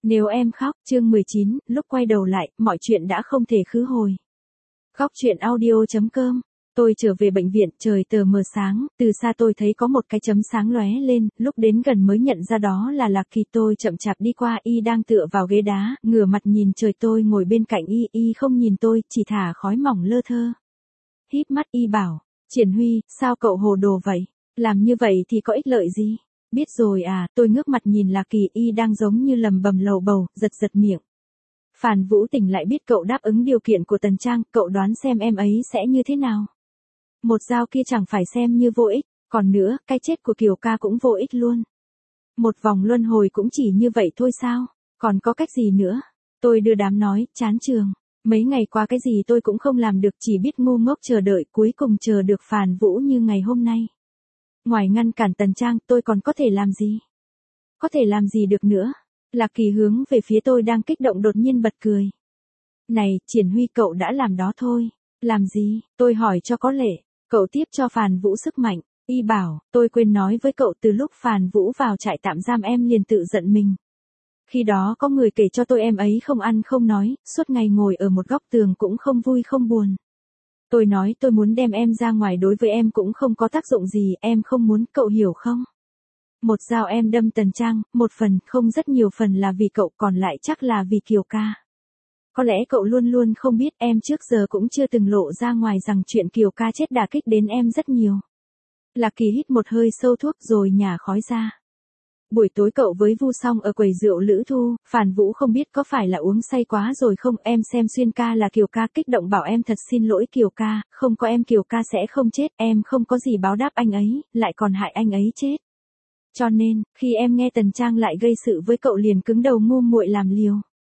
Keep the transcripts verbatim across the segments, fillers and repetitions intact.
Nếu em khóc, chương mười chín, lúc quay đầu lại, mọi chuyện đã không thể khứ hồi. Khóc chuyện audio chấm com. Tôi trở về bệnh viện, trời tờ mờ sáng, từ xa tôi thấy có một cái chấm sáng lóe lên, lúc đến gần mới nhận ra đó là Lạc Kỳ. Tôi chậm chạp đi qua, y đang tựa vào ghế đá, ngửa mặt nhìn trời. Tôi ngồi bên cạnh y, y không nhìn tôi, chỉ thả khói mỏng lơ thơ. Híp mắt y bảo, Triển Huy, sao cậu hồ đồ vậy? Làm như vậy thì có ích lợi gì? Biết rồi à, tôi ngước mặt nhìn Lạc Kỳ, y đang giống như lầm bầm lầu bầu, giật giật miệng. Phàn Vũ Tình lại biết cậu đáp ứng điều kiện của Tần Trang, cậu đoán xem em ấy sẽ như thế nào? Một dao kia chẳng phải xem như vô ích, còn nữa, cái chết của Kiều ca cũng vô ích luôn. Một vòng luân hồi cũng chỉ như vậy thôi sao? Còn có cách gì nữa? Tôi đưa đám nói, chán trường. Mấy ngày qua cái gì tôi cũng không làm được, chỉ biết ngu ngốc chờ đợi, cuối cùng chờ được Phàn Vũ như ngày hôm nay. Ngoài ngăn cản Tần Trang, tôi còn có thể làm gì? Có thể làm gì được nữa? Lạc Kỳ hướng về phía tôi đang kích động đột nhiên bật cười. Này, Triển Huy, cậu đã làm đó thôi. Làm gì? Tôi hỏi cho có lệ. Cậu tiếp cho Phàn Vũ sức mạnh. Y bảo, tôi quên nói với cậu, từ lúc Phàn Vũ vào trại tạm giam em liền tự giận mình. Khi đó có người kể cho tôi em ấy không ăn không nói, suốt ngày ngồi ở một góc tường cũng không vui không buồn. Tôi nói tôi muốn đem em ra ngoài, đối với em cũng không có tác dụng gì, em không muốn, cậu hiểu không? Một dao em đâm Tần Trang, một phần, không rất nhiều phần là vì cậu, còn lại chắc là vì Kiều ca. Có lẽ cậu luôn luôn không biết, em trước giờ cũng chưa từng lộ ra ngoài rằng chuyện Kiều ca chết đả kích đến em rất nhiều. Lạc Kỳ hít một hơi sâu thuốc rồi nhả khói ra. Buổi tối cậu với Vu Song ở quầy rượu Lữ Thu, Phàn Vũ không biết có phải là uống say quá rồi không, em xem xuyên ca là Kiều ca, kích động bảo em thật xin lỗi Kiều ca, không có em Kiều ca sẽ không chết, em không có gì báo đáp anh ấy, lại còn hại anh ấy chết. Cho nên, khi em nghe Tần Trang lại gây sự với cậu liền cứng đầu ngu muội làm liều.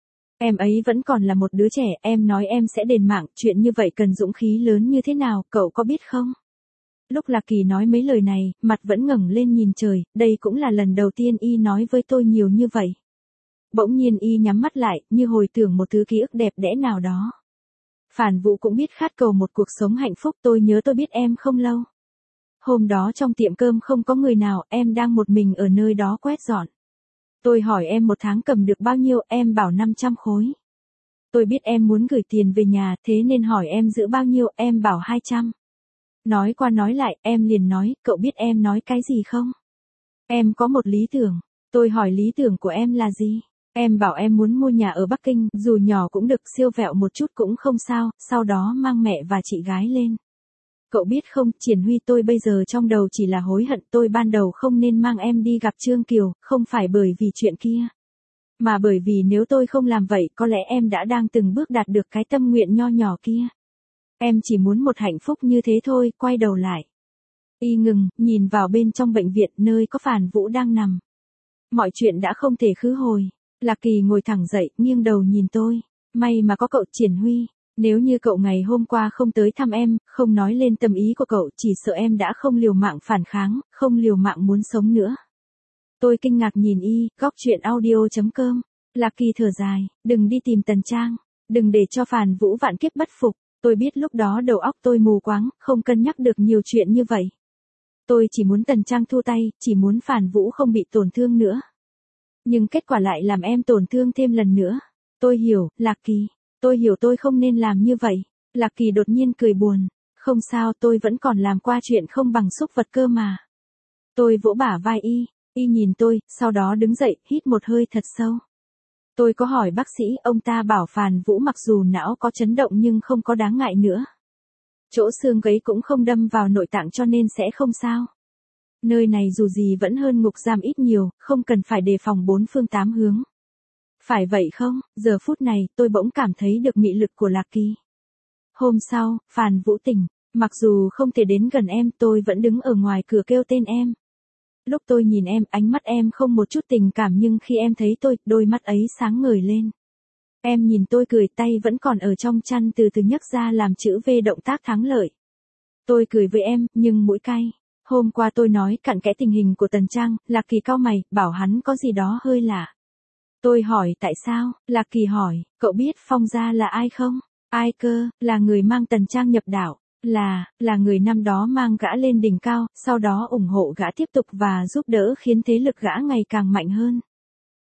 Em ấy vẫn còn là một đứa trẻ, em nói em sẽ đền mạng, chuyện như vậy cần dũng khí lớn như thế nào, cậu có biết không? Lúc Lạc Kỳ nói mấy lời này, mặt vẫn ngẩng lên nhìn trời, đây cũng là lần đầu tiên y nói với tôi nhiều như vậy. Bỗng nhiên y nhắm mắt lại, như hồi tưởng một thứ ký ức đẹp đẽ nào đó. Phàn Vũ cũng biết khát cầu một cuộc sống hạnh phúc, tôi nhớ tôi biết em không lâu. Hôm đó trong tiệm cơm không có người nào, em đang một mình ở nơi đó quét dọn. Tôi hỏi em một tháng cầm được bao nhiêu, em bảo năm trăm khối. Tôi biết em muốn gửi tiền về nhà, thế nên hỏi em giữ bao nhiêu, em bảo hai trăm. Nói qua nói lại, em liền nói, cậu biết em nói cái gì không? Em có một lý tưởng. Tôi hỏi lý tưởng của em là gì? Em bảo em muốn mua nhà ở Bắc Kinh, dù nhỏ cũng được, siêu vẹo một chút cũng không sao, sau đó mang mẹ và chị gái lên. Cậu biết không, Triển Huy, tôi bây giờ trong đầu chỉ là hối hận, tôi ban đầu không nên mang em đi gặp Trương Kiều, không phải bởi vì chuyện kia. Mà bởi vì nếu tôi không làm vậy, có lẽ em đã đang từng bước đạt được cái tâm nguyện nho nhỏ kia. Em chỉ muốn một hạnh phúc như thế thôi, quay đầu lại. Y ngừng, nhìn vào bên trong bệnh viện nơi có Phàn Vũ đang nằm. Mọi chuyện đã không thể khứ hồi. Lạc Kỳ ngồi thẳng dậy, nghiêng đầu nhìn tôi. May mà có cậu, Triển Huy. Nếu như cậu ngày hôm qua không tới thăm em, không nói lên tâm ý của cậu, chỉ sợ em đã không liều mạng phản kháng, không liều mạng muốn sống nữa. Tôi kinh ngạc nhìn y, góc chuyện audio chấm com. Lạc Kỳ thở dài, đừng đi tìm Tần Trang, đừng để cho Phàn Vũ vạn kiếp bất phục. Tôi biết lúc đó đầu óc tôi mù quáng, không cân nhắc được nhiều chuyện như vậy. Tôi chỉ muốn Tần Trang thu tay, chỉ muốn Phàn Vũ không bị tổn thương nữa. Nhưng kết quả lại làm em tổn thương thêm lần nữa. Tôi hiểu, Lạc Kỳ. Tôi hiểu tôi không nên làm như vậy. Lạc Kỳ đột nhiên cười buồn. Không sao, tôi vẫn còn làm qua chuyện không bằng xúc vật cơ mà. Tôi vỗ bả vai y, y nhìn tôi, sau đó đứng dậy, hít một hơi thật sâu. Tôi có hỏi bác sĩ, ông ta bảo Phàn Vũ mặc dù não có chấn động nhưng không có đáng ngại nữa. Chỗ xương gấy cũng không đâm vào nội tạng cho nên sẽ không sao. Nơi này dù gì vẫn hơn ngục giam ít nhiều, không cần phải đề phòng bốn phương tám hướng. Phải vậy không? Giờ phút này, tôi bỗng cảm thấy được mị lực của Lạc Kỳ. Hôm sau, Phàn Vũ tỉnh, mặc dù không thể đến gần em, tôi vẫn đứng ở ngoài cửa kêu tên em. Lúc tôi nhìn em, ánh mắt em không một chút tình cảm, nhưng khi em thấy tôi, đôi mắt ấy sáng ngời lên. Em nhìn tôi cười, tay vẫn còn ở trong chăn từ từ nhấc ra làm chữ V động tác thắng lợi. Tôi cười với em, nhưng mũi cay. Hôm qua tôi nói cặn kẽ tình hình của Tần Trang, Lạc Kỳ cau mày, bảo hắn có gì đó hơi lạ. Tôi hỏi tại sao, Lạc Kỳ hỏi, cậu biết Phong gia là ai không? Ai cơ, là người mang Tần Trang nhập đạo, là, là người năm đó mang gã lên đỉnh cao, sau đó ủng hộ gã tiếp tục và giúp đỡ khiến thế lực gã ngày càng mạnh hơn.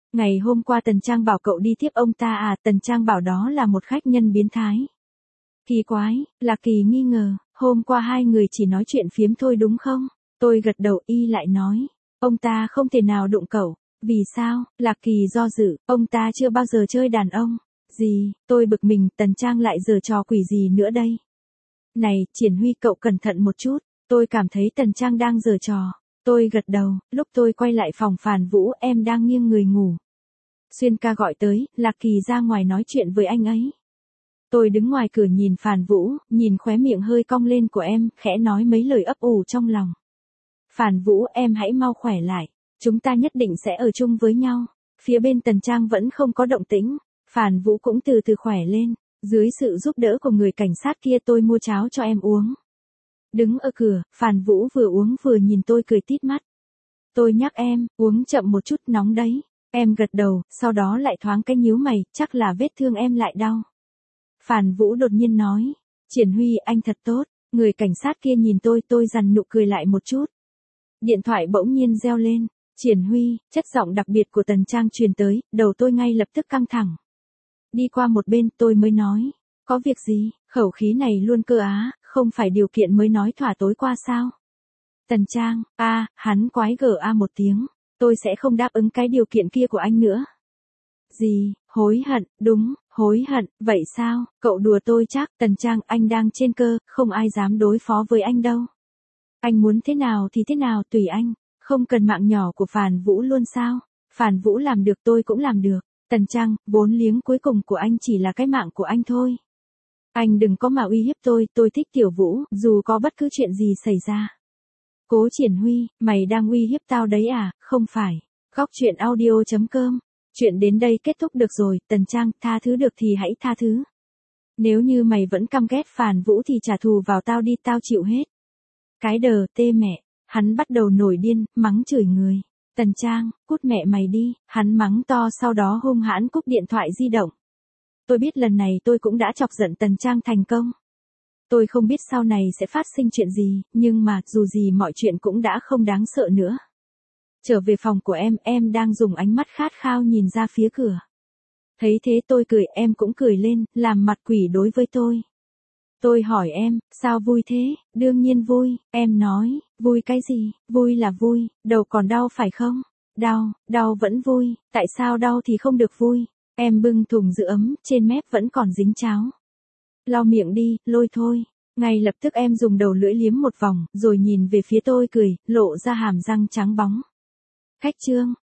Ngày hôm qua Tần Trang bảo cậu đi tiếp ông ta à, Tần Trang bảo đó là một khách nhân biến thái. Kỳ quái, Lạc Kỳ nghi ngờ, hôm qua hai người chỉ nói chuyện phiếm thôi đúng không? Tôi gật đầu, y lại nói, ông ta không thể nào đụng cậu. Vì sao? Lạc Kỳ do dự, ông ta chưa bao giờ chơi đàn ông. Gì? Tôi bực mình, Tần Trang lại giở trò quỷ gì nữa đây? Này, Triển Huy cậu cẩn thận một chút, tôi cảm thấy Tần Trang đang giở trò. Tôi gật đầu, lúc tôi quay lại phòng Phàn Vũ em đang nghiêng người ngủ. Xuyên ca gọi tới, Lạc Kỳ ra ngoài nói chuyện với anh ấy. Tôi đứng ngoài cửa nhìn Phàn Vũ, nhìn khóe miệng hơi cong lên của em, khẽ nói mấy lời ấp ủ trong lòng. Phàn Vũ em hãy mau khỏe lại, chúng ta nhất định sẽ ở chung với nhau. Phía bên Tần Trang vẫn không có động tĩnh, Phàn Vũ cũng từ từ khỏe lên, dưới sự giúp đỡ của người cảnh sát kia tôi mua cháo cho em uống. Đứng ở cửa, Phàn Vũ vừa uống vừa nhìn tôi cười tít mắt. Tôi nhắc em, uống chậm một chút nóng đấy. Em gật đầu, sau đó lại thoáng cái nhíu mày, chắc là vết thương em lại đau. Phàn Vũ đột nhiên nói, Triển Huy anh thật tốt, người cảnh sát kia nhìn tôi tôi dằn nụ cười lại một chút. Điện thoại bỗng nhiên reo lên, Triển Huy, chất giọng đặc biệt của Tần Trang truyền tới, đầu tôi ngay lập tức căng thẳng. Đi qua một bên tôi mới nói, có việc gì, khẩu khí này luôn cơ á, không phải điều kiện mới nói thỏa tối qua sao? Tần Trang, a, à, hắn quái gở a một tiếng, tôi sẽ không đáp ứng cái điều kiện kia của anh nữa. Gì, hối hận, đúng, hối hận, vậy sao, cậu đùa tôi chắc, Tần Trang anh đang trên cơ, không ai dám đối phó với anh đâu. Anh muốn thế nào thì thế nào tùy anh, không cần mạng nhỏ của Phàn Vũ luôn sao, Phàn Vũ làm được tôi cũng làm được, Tần Trang, vốn liếng cuối cùng của anh chỉ là cái mạng của anh thôi. Anh đừng có mà uy hiếp tôi, tôi thích Tiểu Vũ, dù có bất cứ chuyện gì xảy ra. Cố Triển Huy, mày đang uy hiếp tao đấy à, không phải. Góc truyện audio chấm com. Chuyện đến đây kết thúc được rồi, Tần Trang, tha thứ được thì hãy tha thứ. Nếu như mày vẫn căm ghét Phàn Vũ thì trả thù vào tao đi, tao chịu hết. Cái đờ tê mẹ, hắn bắt đầu nổi điên, mắng chửi người. Tần Trang, cút mẹ mày đi, hắn mắng to sau đó hung hãn cúp điện thoại di động. Tôi biết lần này tôi cũng đã chọc giận Tần Trang thành công. Tôi không biết sau này sẽ phát sinh chuyện gì, nhưng mà dù gì mọi chuyện cũng đã không đáng sợ nữa. Trở về phòng của em, em đang dùng ánh mắt khát khao nhìn ra phía cửa. Thấy thế tôi cười, em cũng cười lên, làm mặt quỷ đối với tôi. Tôi hỏi em, sao vui thế? Đương nhiên vui, em nói, vui cái gì? Vui là vui, đầu còn đau phải không? Đau, đau vẫn vui, tại sao đau thì không được vui? Em bưng thùng giữ ấm, trên mép vẫn còn dính cháo. Lau miệng đi, lôi thôi. Ngay lập tức em dùng đầu lưỡi liếm một vòng, rồi nhìn về phía tôi cười, lộ ra hàm răng trắng bóng. Khách trương,